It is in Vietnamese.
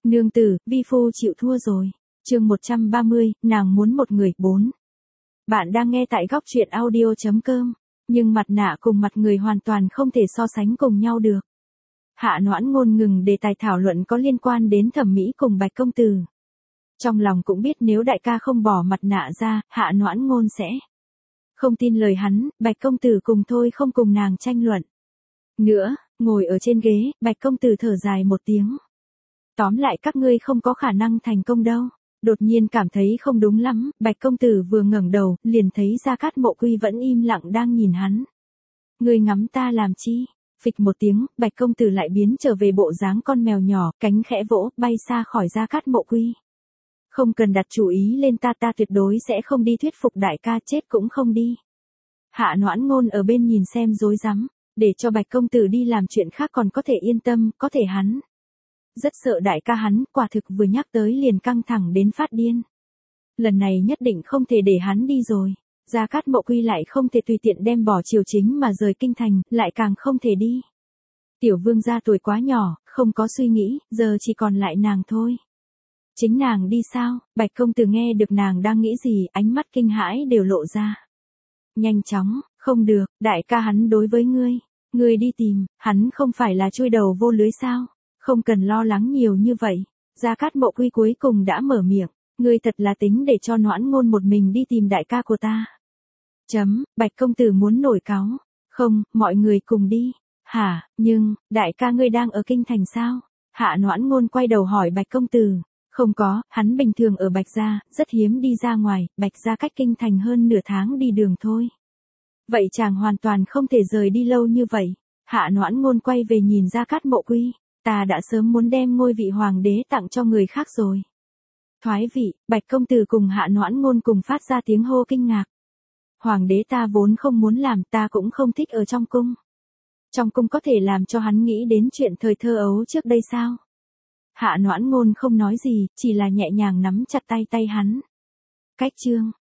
Nương tử, vi phu chịu thua rồi. Chương 130, nàng muốn một người. 4. Bạn đang nghe tại góc truyện audio.com, nhưng mặt nạ cùng mặt người hoàn toàn không thể so sánh cùng nhau được. Hạ Noãn Ngôn ngừng đề tài thảo luận có liên quan đến thẩm mỹ cùng Bạch công tử. Trong lòng cũng biết nếu đại ca không bỏ mặt nạ ra, Hạ Noãn Ngôn sẽ không tin lời hắn, Bạch công tử cùng thôi không cùng nàng tranh luận. Nữa, ngồi ở trên ghế, Bạch công tử thở dài một tiếng. Tóm lại các ngươi không có khả năng thành công đâu. Đột nhiên cảm thấy không đúng lắm, Bạch công tử vừa ngẩng đầu, liền thấy Gia Cát Mộ Quy vẫn im lặng đang nhìn hắn. Ngươi ngắm ta làm chi? Phịch một tiếng, Bạch công tử lại biến trở về bộ dáng con mèo nhỏ, cánh khẽ vỗ, bay xa khỏi Gia Cát Mộ Quy. Không cần đặt chủ ý lên ta tuyệt đối sẽ không đi thuyết phục đại ca, chết cũng không đi. Hạ Noãn Ngôn ở bên nhìn xem rối rắm, để cho Bạch công tử đi làm chuyện khác còn có thể yên tâm, có thể hắn rất sợ đại ca hắn, quả thực vừa nhắc tới liền căng thẳng đến phát điên. Lần này nhất định không thể để hắn đi rồi. Gia Cát Mộ Quy lại không thể tùy tiện đem bỏ triều chính mà rời kinh thành, lại càng không thể đi. Tiểu vương gia tuổi quá nhỏ, không có suy nghĩ, giờ chỉ còn lại nàng thôi. Chính nàng đi sao? Bạch công tử nghe được nàng đang nghĩ gì, ánh mắt kinh hãi đều lộ ra. Nhanh chóng, không được, đại ca hắn đối với ngươi đi tìm, hắn không phải là chui đầu vô lưới sao? Không cần lo lắng nhiều như vậy. Gia Cát Mộ Quy cuối cùng đã mở miệng, ngươi thật là tính để cho Noãn Ngôn một mình đi tìm đại ca của ta. Bạch công tử muốn nổi cáu. Không, mọi người cùng đi. Hả, nhưng, đại ca ngươi đang ở kinh thành sao? Hạ Noãn Ngôn quay đầu hỏi Bạch công tử. Không có, hắn bình thường ở Bạch gia, rất hiếm đi ra ngoài, Bạch gia cách kinh thành hơn nửa tháng đi đường thôi. Vậy chàng hoàn toàn không thể rời đi lâu như vậy. Hạ Noãn Ngôn quay về nhìn Gia Cát Mộ Quy. Ta đã sớm muốn đem ngôi vị hoàng đế tặng cho người khác rồi. Thoái vị, Bạch công tử cùng Hạ Noãn Ngôn cùng phát ra tiếng hô kinh ngạc. Hoàng đế ta vốn không muốn làm, ta cũng không thích ở trong cung. Trong cung có thể làm cho hắn nghĩ đến chuyện thời thơ ấu trước đây sao? Hạ Noãn Ngôn không nói gì, chỉ là nhẹ nhàng nắm chặt tay hắn. Cách chương.